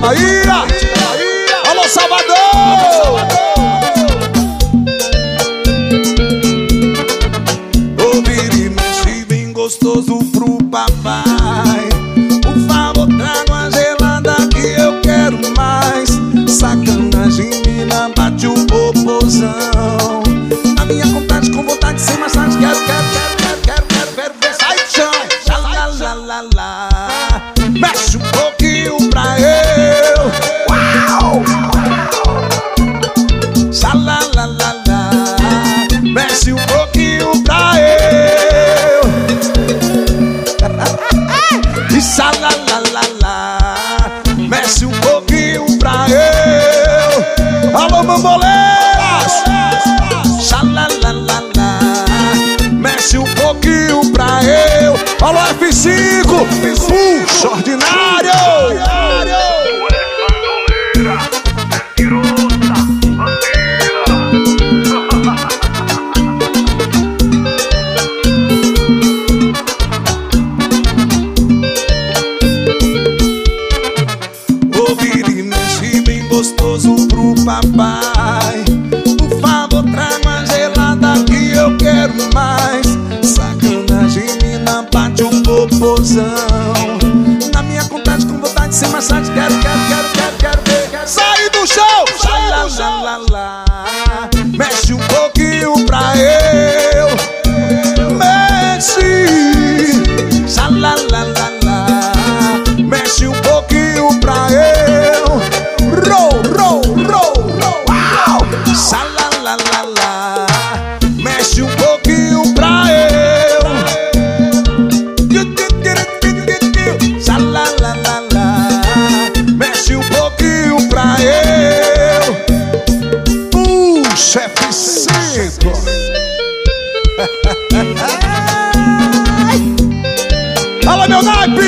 Bahia. Alô, Salvador. Ouvir e mexer bem gostoso pro papai. Por favor, traga uma gelada que eu quero mais. Sacanagem, mina, bate o popozão. Na minha vontade, com vontade, sem massagem. Quero ver. Sai, chão, xalalalala. Mexe um pouquinho pra eu. Uau! Xalalalala. Mexe um pouquinho pra eu. E xalalalala. Mexe um pouquinho pra eu. Alô, bamboleiras. Xalalalala. Mexe um pouquinho pra eu. Alô, F5. Puxa, ordinário. Ouvir e mexer bem gostoso pro papai. Por favor, traga uma gelada que eu quero mais. Sacanagem, mina, bate um popozão. Na minha vontade, com vontade, sem massagem. Quero ver. Sai do chão. Xalalalala. Mexe um pouquinho pra eu. Mexe. Xalalalala. Mexe um pouquinho pra eu. Roll. Uau. Xalalalala. Mexe um pouquinho pra eu. Xalalalala. Mexe um pouquinho pra eu. Puxa, F5. Alô, meu naipe.